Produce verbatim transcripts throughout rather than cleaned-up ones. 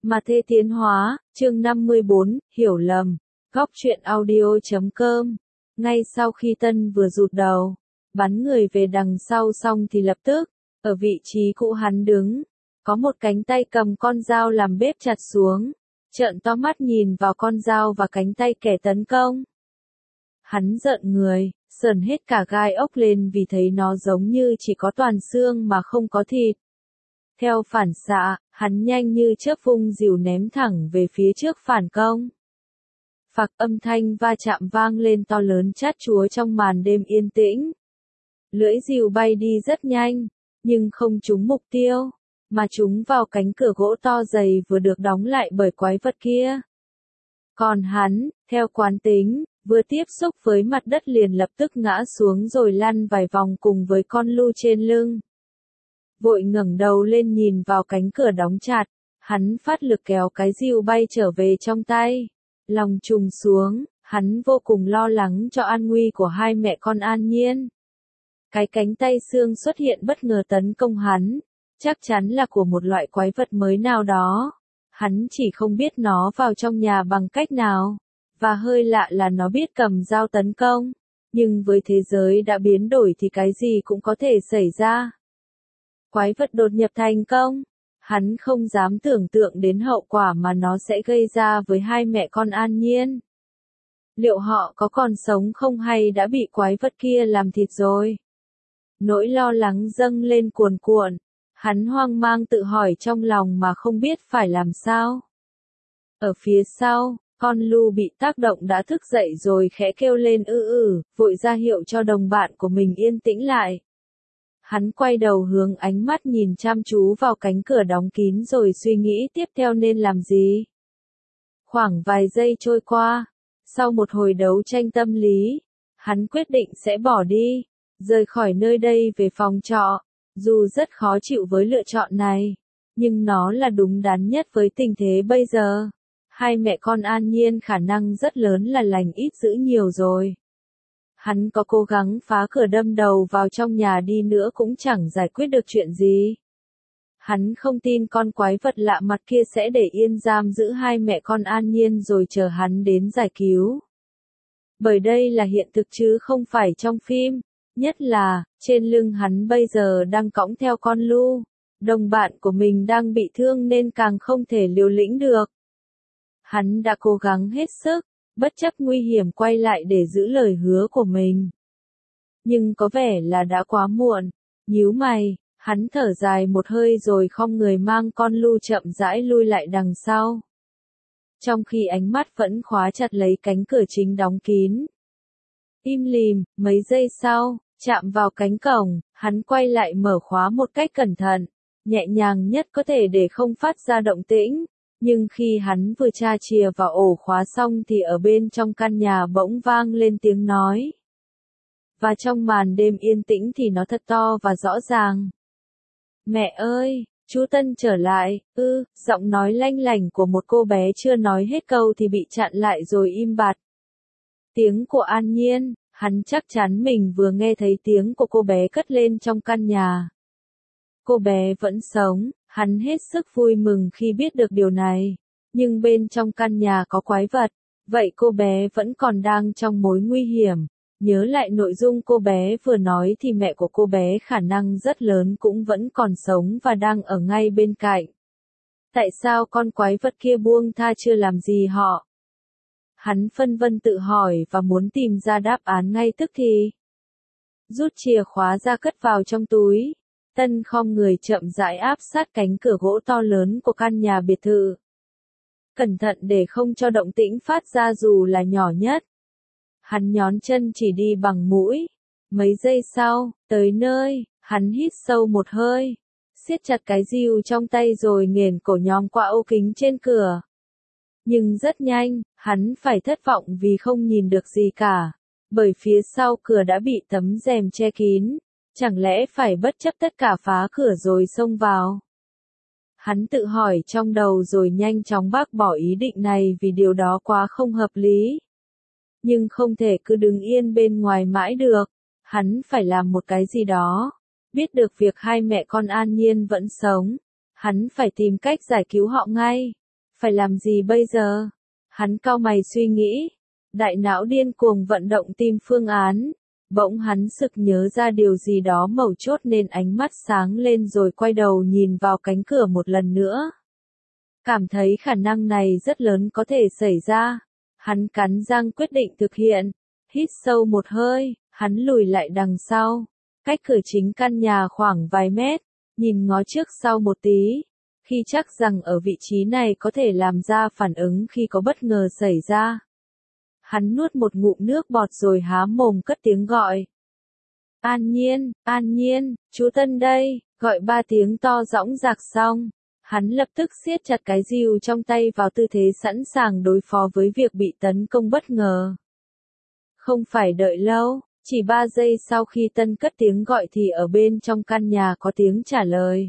Mà Thê Tiến Hóa, chương năm mươi bốn, hiểu lầm, góc truyện audio chấm com. Ngay sau khi Tân vừa rụt đầu, bắn người về đằng sau xong thì lập tức, ở vị trí cũ hắn đứng, có một cánh tay cầm con dao làm bếp chặt xuống, trợn to mắt nhìn vào con dao và cánh tay kẻ tấn công. Hắn giận người, sờn hết cả gai ốc lên vì thấy nó giống như chỉ có toàn xương mà không có thịt. Theo phản xạ, hắn nhanh như chớp vung dìu ném thẳng về phía trước phản công. Phạc, âm thanh va chạm vang lên to lớn chát chúa trong màn đêm yên tĩnh. Lưỡi dìu bay đi rất nhanh, nhưng không trúng mục tiêu, mà trúng vào cánh cửa gỗ to dày vừa được đóng lại bởi quái vật kia. Còn hắn, theo quán tính, vừa tiếp xúc với mặt đất liền lập tức ngã xuống rồi lăn vài vòng cùng với con lu trên lưng. Vội ngẩng đầu lên nhìn vào cánh cửa đóng chặt, hắn phát lực kéo cái dìu bay trở về trong tay. Lòng trùng xuống, hắn vô cùng lo lắng cho an nguy của hai mẹ con An Nhiên. Cái cánh tay xương xuất hiện bất ngờ tấn công hắn, chắc chắn là của một loại quái vật mới nào đó. Hắn chỉ không biết nó vào trong nhà bằng cách nào, và hơi lạ là nó biết cầm dao tấn công. Nhưng với thế giới đã biến đổi thì cái gì cũng có thể xảy ra. Quái vật đột nhập thành công, hắn không dám tưởng tượng đến hậu quả mà nó sẽ gây ra với hai mẹ con An Nhiên. Liệu họ có còn sống không hay đã bị quái vật kia làm thịt rồi? Nỗi lo lắng dâng lên cuồn cuộn, hắn hoang mang tự hỏi trong lòng mà không biết phải làm sao. Ở phía sau, con lu bị tác động đã thức dậy rồi khẽ kêu lên ư ử, vội ra hiệu cho đồng bạn của mình yên tĩnh lại. Hắn quay đầu hướng ánh mắt nhìn chăm chú vào cánh cửa đóng kín rồi suy nghĩ tiếp theo nên làm gì. Khoảng vài giây trôi qua, sau một hồi đấu tranh tâm lý, hắn quyết định sẽ bỏ đi, rời khỏi nơi đây về phòng trọ. Dù rất khó chịu với lựa chọn này, nhưng nó là đúng đắn nhất với tình thế bây giờ. Hai mẹ con An Nhiên khả năng rất lớn là lành ít dữ nhiều rồi. Hắn có cố gắng phá cửa đâm đầu vào trong nhà đi nữa cũng chẳng giải quyết được chuyện gì. Hắn không tin con quái vật lạ mặt kia sẽ để yên giam giữ hai mẹ con An Nhiên rồi chờ hắn đến giải cứu. Bởi đây là hiện thực chứ không phải trong phim, nhất là, trên lưng hắn bây giờ đang cõng theo con lu, đồng bạn của mình đang bị thương nên càng không thể liều lĩnh được. Hắn đã cố gắng hết sức, bất chấp nguy hiểm quay lại để giữ lời hứa của mình. Nhưng có vẻ là đã quá muộn, nhíu mày, hắn thở dài một hơi rồi khom người mang con lu chậm rãi lui lại đằng sau. Trong khi ánh mắt vẫn khóa chặt lấy cánh cửa chính đóng kín. Im lìm, mấy giây sau, chạm vào cánh cổng, hắn quay lại mở khóa một cách cẩn thận, nhẹ nhàng nhất có thể để không phát ra động tĩnh. Nhưng khi hắn vừa tra chìa vào ổ khóa xong thì ở bên trong căn nhà bỗng vang lên tiếng nói. Và trong màn đêm yên tĩnh thì nó thật to và rõ ràng. Mẹ ơi, chú Tân trở lại, ư, giọng nói lanh lảnh của một cô bé chưa nói hết câu thì bị chặn lại rồi im bặt. Tiếng của An Nhiên, hắn chắc chắn mình vừa nghe thấy tiếng của cô bé cất lên trong căn nhà. Cô bé vẫn sống. Hắn hết sức vui mừng khi biết được điều này, nhưng bên trong căn nhà có quái vật, vậy cô bé vẫn còn đang trong mối nguy hiểm. Nhớ lại nội dung cô bé vừa nói thì mẹ của cô bé khả năng rất lớn cũng vẫn còn sống và đang ở ngay bên cạnh. Tại sao con quái vật kia buông tha chưa làm gì họ? Hắn phân vân tự hỏi và muốn tìm ra đáp án ngay tức thì. Rút chìa khóa ra cất vào trong túi. Tân khom người chậm rãi áp sát cánh cửa gỗ to lớn của căn nhà biệt thự. Cẩn thận để không cho động tĩnh phát ra dù là nhỏ nhất. Hắn nhón chân chỉ đi bằng mũi. Mấy giây sau, tới nơi, hắn hít sâu một hơi, siết chặt cái dìu trong tay rồi nghển cổ nhòm qua ô kính trên cửa. Nhưng rất nhanh, hắn phải thất vọng vì không nhìn được gì cả, bởi phía sau cửa đã bị tấm rèm che kín. Chẳng lẽ phải bất chấp tất cả phá cửa rồi xông vào? Hắn tự hỏi trong đầu rồi nhanh chóng bác bỏ ý định này vì điều đó quá không hợp lý. Nhưng không thể cứ đứng yên bên ngoài mãi được, hắn phải làm một cái gì đó. Biết được việc hai mẹ con An Nhiên vẫn sống, hắn phải tìm cách giải cứu họ ngay. Phải làm gì bây giờ? Hắn cau mày suy nghĩ. Đại não điên cuồng vận động tìm phương án. Bỗng hắn sực nhớ ra điều gì đó mấu chốt nên ánh mắt sáng lên rồi quay đầu nhìn vào cánh cửa một lần nữa. Cảm thấy khả năng này rất lớn có thể xảy ra. Hắn cắn răng quyết định thực hiện. Hít sâu một hơi, hắn lùi lại đằng sau. Cách cửa chính căn nhà khoảng vài mét. Nhìn ngó trước sau một tí. Khi chắc rằng ở vị trí này có thể làm ra phản ứng khi có bất ngờ xảy ra. Hắn nuốt một ngụm nước bọt rồi há mồm cất tiếng gọi. An Nhiên, An Nhiên, chú Tân đây, gọi ba tiếng to dõng dạc xong. Hắn lập tức siết chặt cái rìu trong tay vào tư thế sẵn sàng đối phó với việc bị tấn công bất ngờ. Không phải đợi lâu, chỉ ba giây sau khi Tân cất tiếng gọi thì ở bên trong căn nhà có tiếng trả lời.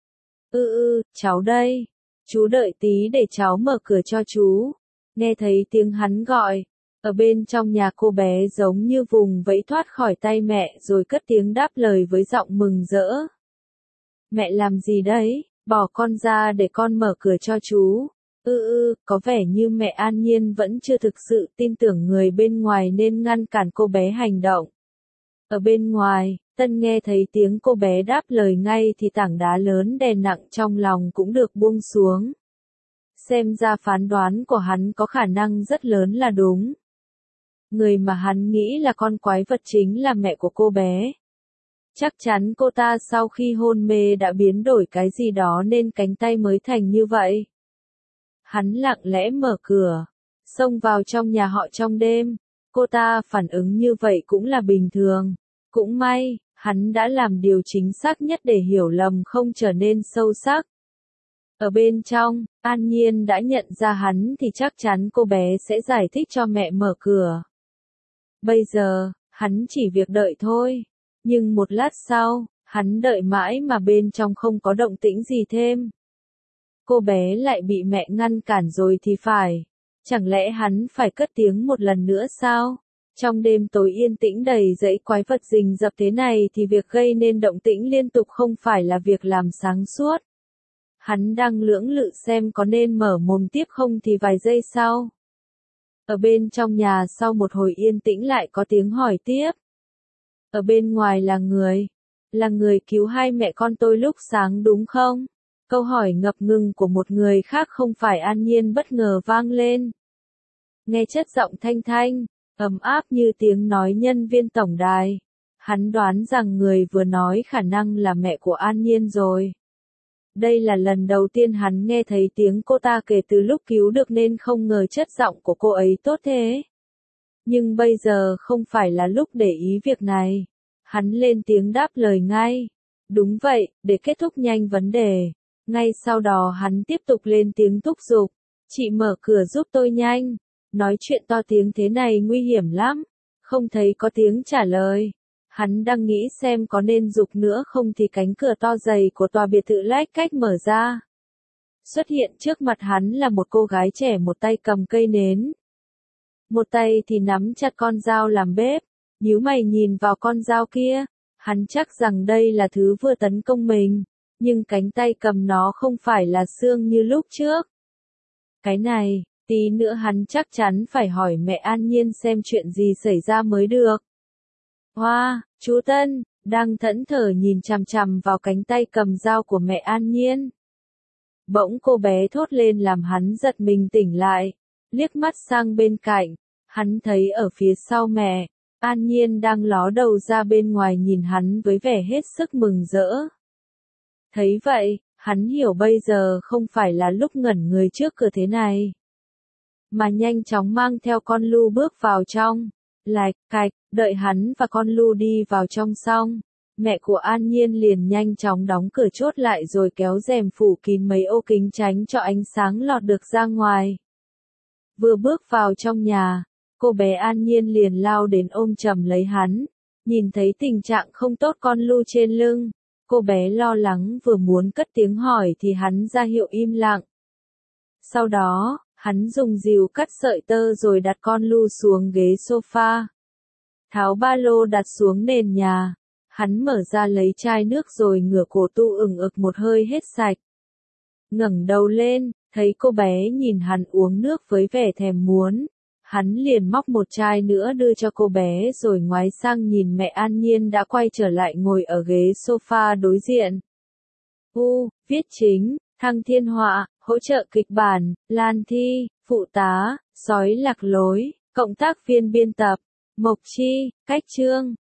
Ừ ừ, cháu đây. Chú đợi tí để cháu mở cửa cho chú. Nghe thấy tiếng hắn gọi. Ở bên trong nhà cô bé giống như vùng vẫy thoát khỏi tay mẹ rồi cất tiếng đáp lời với giọng mừng rỡ. Mẹ làm gì đấy? Bỏ con ra để con mở cửa cho chú. Ừ ừ, có vẻ như mẹ An Nhiên vẫn chưa thực sự tin tưởng người bên ngoài nên ngăn cản cô bé hành động. Ở bên ngoài, Tân nghe thấy tiếng cô bé đáp lời ngay thì tảng đá lớn đè nặng trong lòng cũng được buông xuống. Xem ra phán đoán của hắn có khả năng rất lớn là đúng. Người mà hắn nghĩ là con quái vật chính là mẹ của cô bé. Chắc chắn cô ta sau khi hôn mê đã biến đổi cái gì đó nên cánh tay mới thành như vậy. Hắn lặng lẽ mở cửa, xông vào trong nhà họ trong đêm. Cô ta phản ứng như vậy cũng là bình thường. Cũng may, hắn đã làm điều chính xác nhất để hiểu lầm không trở nên sâu sắc. Ở bên trong, An Nhiên đã nhận ra hắn thì chắc chắn cô bé sẽ giải thích cho mẹ mở cửa. Bây giờ, hắn chỉ việc đợi thôi. Nhưng một lát sau, hắn đợi mãi mà bên trong không có động tĩnh gì thêm. Cô bé lại bị mẹ ngăn cản rồi thì phải. Chẳng lẽ hắn phải cất tiếng một lần nữa sao? Trong đêm tối yên tĩnh đầy dãy quái vật rình rập thế này thì việc gây nên động tĩnh liên tục không phải là việc làm sáng suốt. Hắn đang lưỡng lự xem có nên mở mồm tiếp không thì vài giây sau. Ở bên trong nhà sau một hồi yên tĩnh lại có tiếng hỏi tiếp. Ở bên ngoài là người. Là người cứu hai mẹ con tôi lúc sáng đúng không? Câu hỏi ngập ngừng của một người khác không phải An Nhiên bất ngờ vang lên. Nghe chất giọng thanh thanh, ấm áp như tiếng nói nhân viên tổng đài. Hắn đoán rằng người vừa nói khả năng là mẹ của An Nhiên rồi. Đây là lần đầu tiên hắn nghe thấy tiếng cô ta kể từ lúc cứu được nên không ngờ chất giọng của cô ấy tốt thế. Nhưng bây giờ không phải là lúc để ý việc này. Hắn lên tiếng đáp lời ngay. Đúng vậy, để kết thúc nhanh vấn đề. Ngay sau đó hắn tiếp tục lên tiếng thúc giục. Chị mở cửa giúp tôi nhanh. Nói chuyện to tiếng thế này nguy hiểm lắm. Không thấy có tiếng trả lời. Hắn đang nghĩ xem có nên giục nữa không thì cánh cửa to dày của tòa biệt thự lách cách mở ra. Xuất hiện trước mặt hắn là một cô gái trẻ một tay cầm cây nến. Một tay thì nắm chặt con dao làm bếp. Nhíu mày nhìn vào con dao kia. Hắn chắc rằng đây là thứ vừa tấn công mình. Nhưng cánh tay cầm nó không phải là xương như lúc trước. Cái này, tí nữa hắn chắc chắn phải hỏi mẹ An Nhiên xem chuyện gì xảy ra mới được. Hoa, chú Tân, đang thẫn thờ nhìn chằm chằm vào cánh tay cầm dao của mẹ An Nhiên. Bỗng cô bé thốt lên làm hắn giật mình tỉnh lại. Liếc mắt sang bên cạnh, hắn thấy ở phía sau mẹ, An Nhiên đang ló đầu ra bên ngoài nhìn hắn với vẻ hết sức mừng rỡ. Thấy vậy, hắn hiểu bây giờ không phải là lúc ngẩn người trước cửa thế này. Mà nhanh chóng mang theo con Lu bước vào trong. Lạch cạch, đợi hắn và con Lu đi vào trong xong. Mẹ của An Nhiên liền nhanh chóng đóng cửa chốt lại rồi kéo rèm phủ kín mấy ô kính tránh cho ánh sáng lọt được ra ngoài. Vừa bước vào trong nhà, cô bé An Nhiên liền lao đến ôm chầm lấy hắn. Nhìn thấy tình trạng không tốt con Lu trên lưng. Cô bé lo lắng vừa muốn cất tiếng hỏi thì hắn ra hiệu im lặng. Sau đó, hắn dùng dìu cắt sợi tơ rồi đặt con Lu xuống ghế sofa. Tháo ba lô đặt xuống nền nhà. Hắn mở ra lấy chai nước rồi ngửa cổ tu ửng ực một hơi hết sạch. Ngẩng đầu lên, Thấy cô bé nhìn hắn uống nước với vẻ thèm muốn, hắn liền móc một chai nữa đưa cho cô bé rồi ngoái sang nhìn mẹ An Nhiên đã quay trở lại ngồi ở ghế sofa đối diện. U, viết chính, Thăng Thiên Họa, hỗ trợ kịch bản, Lan Thi, phụ tá, sói lạc lối, cộng tác viên biên tập, Mộc Chi, cách chương.